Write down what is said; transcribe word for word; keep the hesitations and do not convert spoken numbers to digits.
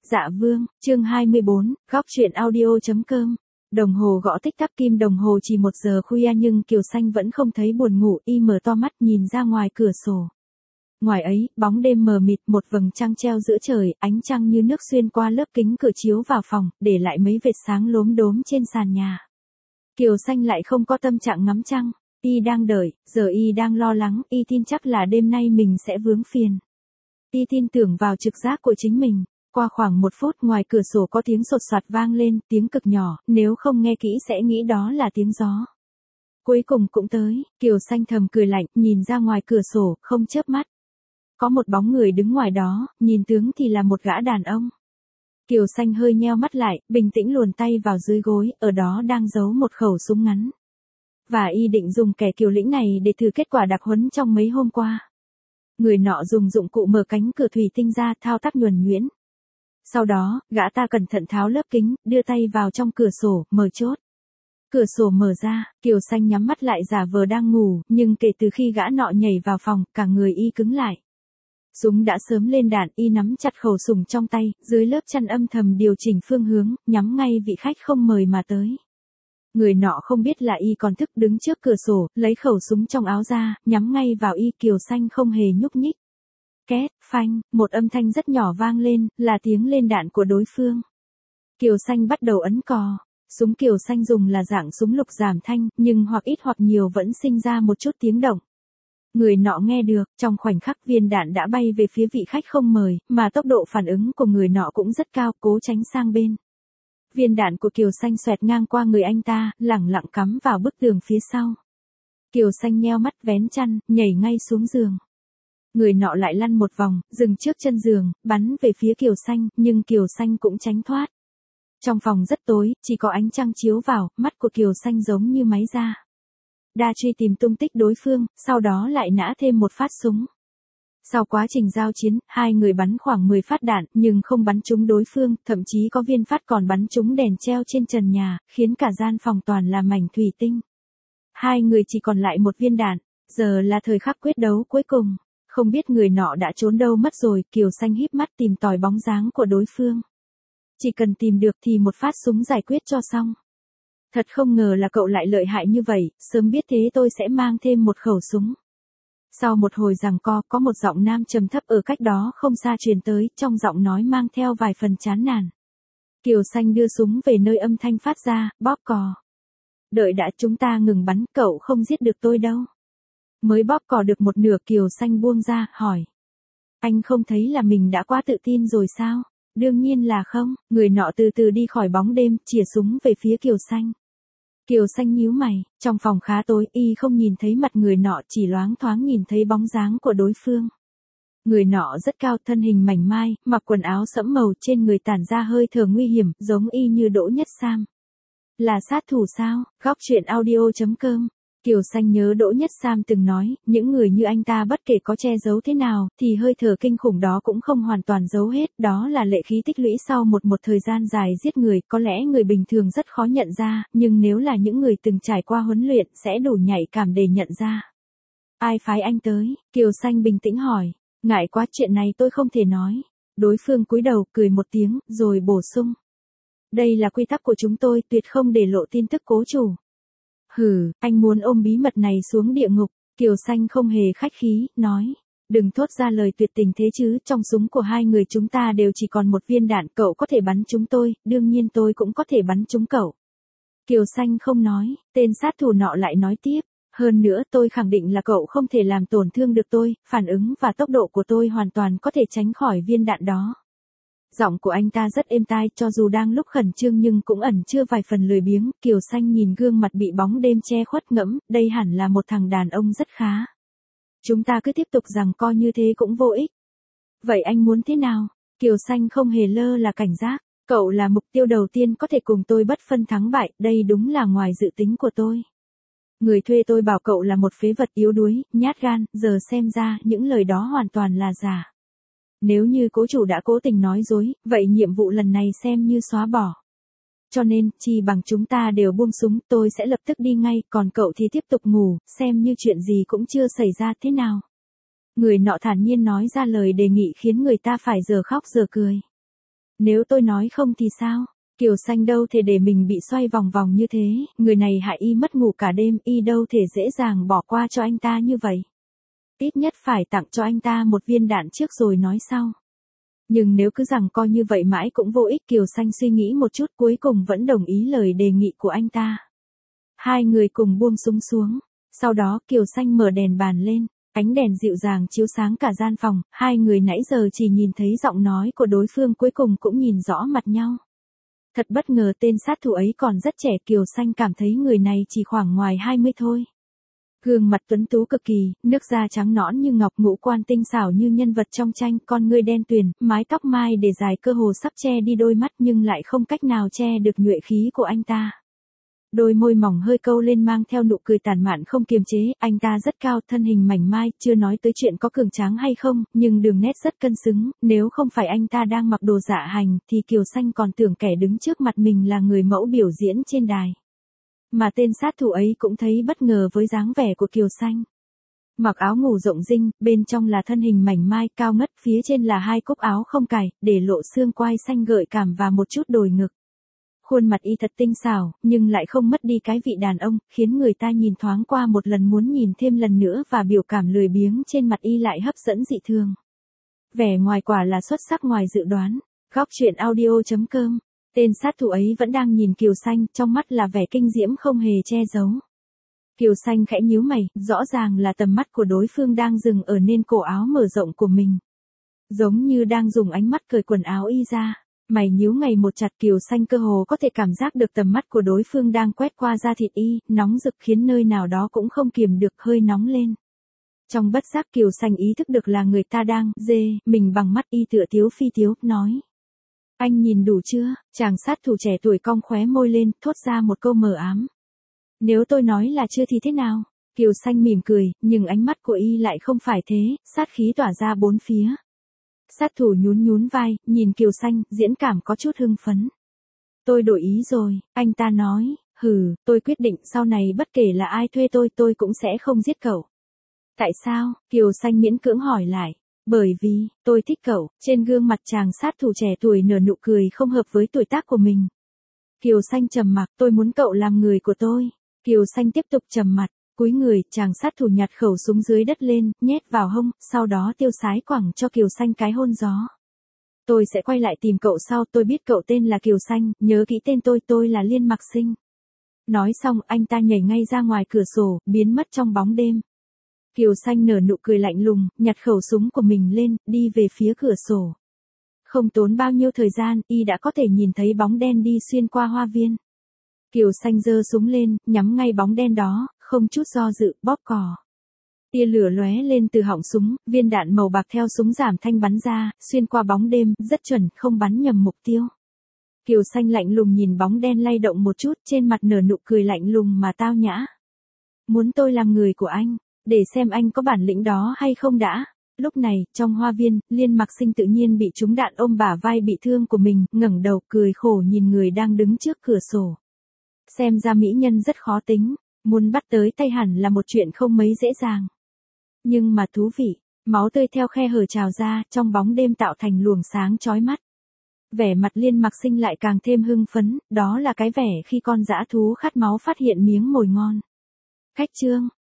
Dạ vương, chương hai mươi bốn, góc truyện audio.com. Đồng hồ gõ tích tắc kim đồng hồ chỉ một giờ khuya nhưng Kiều Xanh vẫn không thấy buồn ngủ, y mở to mắt nhìn ra ngoài cửa sổ. Ngoài ấy, bóng đêm mờ mịt, một vầng trăng treo giữa trời, ánh trăng như nước xuyên qua lớp kính cửa chiếu vào phòng, để lại mấy vệt sáng lốm đốm trên sàn nhà. Kiều Xanh lại không có tâm trạng ngắm trăng, y đang đợi, giờ y đang lo lắng, y tin chắc là đêm nay mình sẽ vướng phiền. Y tin tưởng vào trực giác của chính mình. Qua khoảng một phút ngoài cửa sổ có tiếng sột soạt vang lên, tiếng cực nhỏ, nếu không nghe kỹ sẽ nghĩ đó là tiếng gió. Cuối cùng cũng tới, Kiều Xanh thầm cười lạnh, nhìn ra ngoài cửa sổ, không chớp mắt. Có một bóng người đứng ngoài đó, nhìn tướng thì là một gã đàn ông. Kiều Xanh hơi nheo mắt lại, bình tĩnh luồn tay vào dưới gối, ở đó đang giấu một khẩu súng ngắn. Và y định dùng kẻ kiều lĩnh này để thử kết quả đặc huấn trong mấy hôm qua. Người nọ dùng dụng cụ mở cánh cửa thủy tinh ra, thao tác nhuần nhuyễn. Sau đó, gã ta cẩn thận tháo lớp kính, đưa tay vào trong cửa sổ, mở chốt. Cửa sổ mở ra, Kiều Xanh nhắm mắt lại giả vờ đang ngủ, nhưng kể từ khi gã nọ nhảy vào phòng, cả người y cứng lại. Súng đã sớm lên đạn, y nắm chặt khẩu súng trong tay, dưới lớp chăn âm thầm điều chỉnh phương hướng, nhắm ngay vị khách không mời mà tới. Người nọ không biết là y còn thức, đứng trước cửa sổ, lấy khẩu súng trong áo ra, nhắm ngay vào y. Kiều Xanh không hề nhúc nhích. Két, phanh, một âm thanh rất nhỏ vang lên, là tiếng lên đạn của đối phương. Kiều Xanh bắt đầu ấn cò. Súng Kiều Xanh dùng là dạng súng lục giảm thanh, nhưng hoặc ít hoặc nhiều vẫn sinh ra một chút tiếng động. Người nọ nghe được, trong khoảnh khắc viên đạn đã bay về phía vị khách không mời, mà tốc độ phản ứng của người nọ cũng rất cao, cố tránh sang bên. Viên đạn của Kiều Xanh xoẹt ngang qua người anh ta, lẳng lặng cắm vào bức tường phía sau. Kiều Xanh nheo mắt vén chăn, nhảy ngay xuống giường. Người nọ lại lăn một vòng, dừng trước chân giường, bắn về phía Kiều Xanh, nhưng Kiều Xanh cũng tránh thoát. Trong phòng rất tối, chỉ có ánh trăng chiếu vào, mắt của Kiều Xanh giống như máy da. Đa truy tìm tung tích đối phương, sau đó lại nã thêm một phát súng. Sau quá trình giao chiến, hai người bắn khoảng mười phát đạn, nhưng không bắn trúng đối phương, thậm chí có viên phát còn bắn trúng đèn treo trên trần nhà, khiến cả gian phòng toàn là mảnh thủy tinh. Hai người chỉ còn lại một viên đạn, giờ là thời khắc quyết đấu cuối cùng. Không biết người nọ đã trốn đâu mất rồi, Kiều Xanh híp mắt tìm tòi bóng dáng của đối phương. Chỉ cần tìm được thì một phát súng giải quyết cho xong. Thật không ngờ là cậu lại lợi hại như vậy, sớm biết thế tôi sẽ mang thêm một khẩu súng. Sau một hồi giằng co, có một giọng nam trầm thấp ở cách đó không xa truyền tới, trong giọng nói mang theo vài phần chán nản. Kiều Xanh đưa súng về nơi âm thanh phát ra, bóp cò. Đợi đã, chúng ta ngừng bắn, cậu không giết được tôi đâu. Mới bóp cò được một nửa, Kiều Xanh buông ra, hỏi. Anh không thấy là mình đã quá tự tin rồi sao? Đương nhiên là không. Người nọ từ từ đi khỏi bóng đêm, chìa súng về phía Kiều Xanh. Kiều Xanh nhíu mày, trong phòng khá tối, y không nhìn thấy mặt người nọ, chỉ loáng thoáng nhìn thấy bóng dáng của đối phương. Người nọ rất cao, thân hình mảnh mai, mặc quần áo sẫm màu, trên người tản ra hơi thở nguy hiểm, giống y như Đỗ Nhất Sam. Là sát thủ sao? Góc truyện audio.com. Kiều Xanh nhớ Đỗ Nhất Sam từng nói, những người như anh ta bất kể có che giấu thế nào, thì hơi thở kinh khủng đó cũng không hoàn toàn giấu hết, đó là lệ khí tích lũy sau một một thời gian dài giết người, có lẽ người bình thường rất khó nhận ra, nhưng nếu là những người từng trải qua huấn luyện sẽ đủ nhạy cảm để nhận ra. Ai phái anh tới? Kiều Xanh bình tĩnh hỏi, ngại quá chuyện này tôi không thể nói. Đối phương cúi đầu, cười một tiếng, rồi bổ sung. Đây là quy tắc của chúng tôi, tuyệt không để lộ tin tức cố chủ. Hừ, anh muốn ôm bí mật này xuống địa ngục. Kiều Xanh không hề khách khí, nói. Đừng thốt ra lời tuyệt tình thế chứ, trong súng của hai người chúng ta đều chỉ còn một viên đạn, cậu có thể bắn trúng tôi, đương nhiên tôi cũng có thể bắn trúng cậu. Kiều Xanh không nói, tên sát thủ nọ lại nói tiếp. Hơn nữa tôi khẳng định là cậu không thể làm tổn thương được tôi, phản ứng và tốc độ của tôi hoàn toàn có thể tránh khỏi viên đạn đó. Giọng của anh ta rất êm tai, cho dù đang lúc khẩn trương nhưng cũng ẩn chứa vài phần lười biếng. Kiều Xanh nhìn gương mặt bị bóng đêm che khuất, ngẫm, đây hẳn là một thằng đàn ông rất khá. Chúng ta cứ tiếp tục giằng co như thế cũng vô ích. Vậy anh muốn thế nào? Kiều Xanh không hề lơ là cảnh giác. Cậu là mục tiêu đầu tiên có thể cùng tôi bất phân thắng bại, đây đúng là ngoài dự tính của tôi. Người thuê tôi bảo cậu là một phế vật yếu đuối, nhát gan, giờ xem ra những lời đó hoàn toàn là giả. Nếu như cố chủ đã cố tình nói dối, vậy nhiệm vụ lần này xem như xóa bỏ. Cho nên, chi bằng chúng ta đều buông súng, tôi sẽ lập tức đi ngay, còn cậu thì tiếp tục ngủ, xem như chuyện gì cũng chưa xảy ra thế nào. Người nọ thản nhiên nói ra lời đề nghị khiến người ta phải giờ khóc giờ cười. Nếu tôi nói không thì sao? Kiều Xanh đâu thể để mình bị xoay vòng vòng như thế, người này hại y mất ngủ cả đêm, y đâu thể dễ dàng bỏ qua cho anh ta như vậy. Ít nhất phải tặng cho anh ta một viên đạn trước rồi nói sau. Nhưng nếu cứ rằng coi như vậy mãi cũng vô ích, Kiều Xanh suy nghĩ một chút cuối cùng vẫn đồng ý lời đề nghị của anh ta. Hai người cùng buông súng xuống. Sau đó Kiều Xanh mở đèn bàn lên, ánh đèn dịu dàng chiếu sáng cả gian phòng, hai người nãy giờ chỉ nhìn thấy giọng nói của đối phương cuối cùng cũng nhìn rõ mặt nhau. Thật bất ngờ tên sát thủ ấy còn rất trẻ, Kiều Xanh cảm thấy người này chỉ khoảng ngoài hai mươi thôi. Gương mặt tuấn tú cực kỳ, nước da trắng nõn như ngọc, ngũ quan tinh xảo như nhân vật trong tranh, con ngươi đen tuyền, mái tóc mai để dài cơ hồ sắp che đi đôi mắt nhưng lại không cách nào che được nhuệ khí của anh ta. Đôi môi mỏng hơi câu lên mang theo nụ cười tàn mạn không kiềm chế, anh ta rất cao, thân hình mảnh mai, chưa nói tới chuyện có cường tráng hay không, nhưng đường nét rất cân xứng, nếu không phải anh ta đang mặc đồ dạ hành thì Kiều Xanh còn tưởng kẻ đứng trước mặt mình là người mẫu biểu diễn trên đài. Mà tên sát thủ ấy cũng thấy bất ngờ với dáng vẻ của Kiều Xanh. Mặc áo ngủ rộng rinh, bên trong là thân hình mảnh mai cao ngất, phía trên là hai cúc áo không cài, để lộ xương quai xanh gợi cảm và một chút đồi ngực. Khuôn mặt y thật tinh xảo, nhưng lại không mất đi cái vị đàn ông, khiến người ta nhìn thoáng qua một lần muốn nhìn thêm lần nữa, và biểu cảm lười biếng trên mặt y lại hấp dẫn dị thường. Vẻ ngoài quả là xuất sắc ngoài dự đoán. Góc truyện audio chấm com. Tên sát thủ ấy vẫn đang nhìn Kiều Xanh, trong mắt là vẻ kinh diễm không hề che giấu. Kiều Xanh khẽ nhíu mày, rõ ràng là tầm mắt của đối phương đang dừng ở nên cổ áo mở rộng của mình. Giống như đang dùng ánh mắt cởi quần áo y ra. Mày nhíu ngày một chặt, Kiều Xanh cơ hồ có thể cảm giác được tầm mắt của đối phương đang quét qua da thịt y, nóng rực khiến nơi nào đó cũng không kiềm được hơi nóng lên. Trong bất giác Kiều Xanh ý thức được là người ta đang dê mình bằng mắt, y tựa tiếu phi tiếu, nói. Anh nhìn đủ chưa? Chàng sát thủ trẻ tuổi cong khóe môi lên, thốt ra một câu mờ ám. Nếu tôi nói là chưa thì thế nào? Kiều Xanh mỉm cười, nhưng ánh mắt của y lại không phải thế, sát khí tỏa ra bốn phía. Sát thủ nhún nhún vai, nhìn Kiều Xanh, diễn cảm có chút hưng phấn. Tôi đổi ý rồi, anh ta nói, hừ, tôi quyết định sau này bất kể là ai thuê tôi, tôi cũng sẽ không giết cậu. Tại sao? Kiều Xanh miễn cưỡng hỏi lại. Bởi vì, tôi thích cậu. Trên gương mặt chàng sát thủ trẻ tuổi nở nụ cười không hợp với tuổi tác của mình. Kiều Xanh trầm mặc, tôi muốn cậu làm người của tôi. Kiều Xanh tiếp tục trầm mặt. Cúi người, chàng sát thủ nhặt khẩu súng dưới đất lên, nhét vào hông, sau đó tiêu sái quẳng cho Kiều Xanh cái hôn gió. Tôi sẽ quay lại tìm cậu sau, tôi biết cậu tên là Kiều Xanh, nhớ kỹ tên tôi, tôi là Liên Mặc Sinh. Nói xong, anh ta nhảy ngay ra ngoài cửa sổ, biến mất trong bóng đêm. Kiều Xanh nở nụ cười lạnh lùng, nhặt khẩu súng của mình lên, đi về phía cửa sổ. Không tốn bao nhiêu thời gian, y đã có thể nhìn thấy bóng đen đi xuyên qua hoa viên. Kiều Xanh giơ súng lên, nhắm ngay bóng đen đó, không chút do dự, bóp cò. Tia lửa lóe lên từ họng súng, viên đạn màu bạc theo súng giảm thanh bắn ra, xuyên qua bóng đêm, rất chuẩn, không bắn nhầm mục tiêu. Kiều Xanh lạnh lùng nhìn bóng đen lay động một chút, trên mặt nở nụ cười lạnh lùng mà tao nhã. Muốn tôi làm người của anh, để xem anh có bản lĩnh đó hay không đã. Lúc này, trong hoa viên, Liên Mặc Sinh tự nhiên bị trúng đạn ôm bả vai bị thương của mình, ngẩng đầu cười khổ nhìn người đang đứng trước cửa sổ. Xem ra mỹ nhân rất khó tính, muốn bắt tới tay hẳn là một chuyện không mấy dễ dàng. Nhưng mà thú vị, máu tươi theo khe hở trào ra, trong bóng đêm tạo thành luồng sáng chói mắt. Vẻ mặt Liên Mặc Sinh lại càng thêm hưng phấn, đó là cái vẻ khi con dã thú khát máu phát hiện miếng mồi ngon. Khách trương,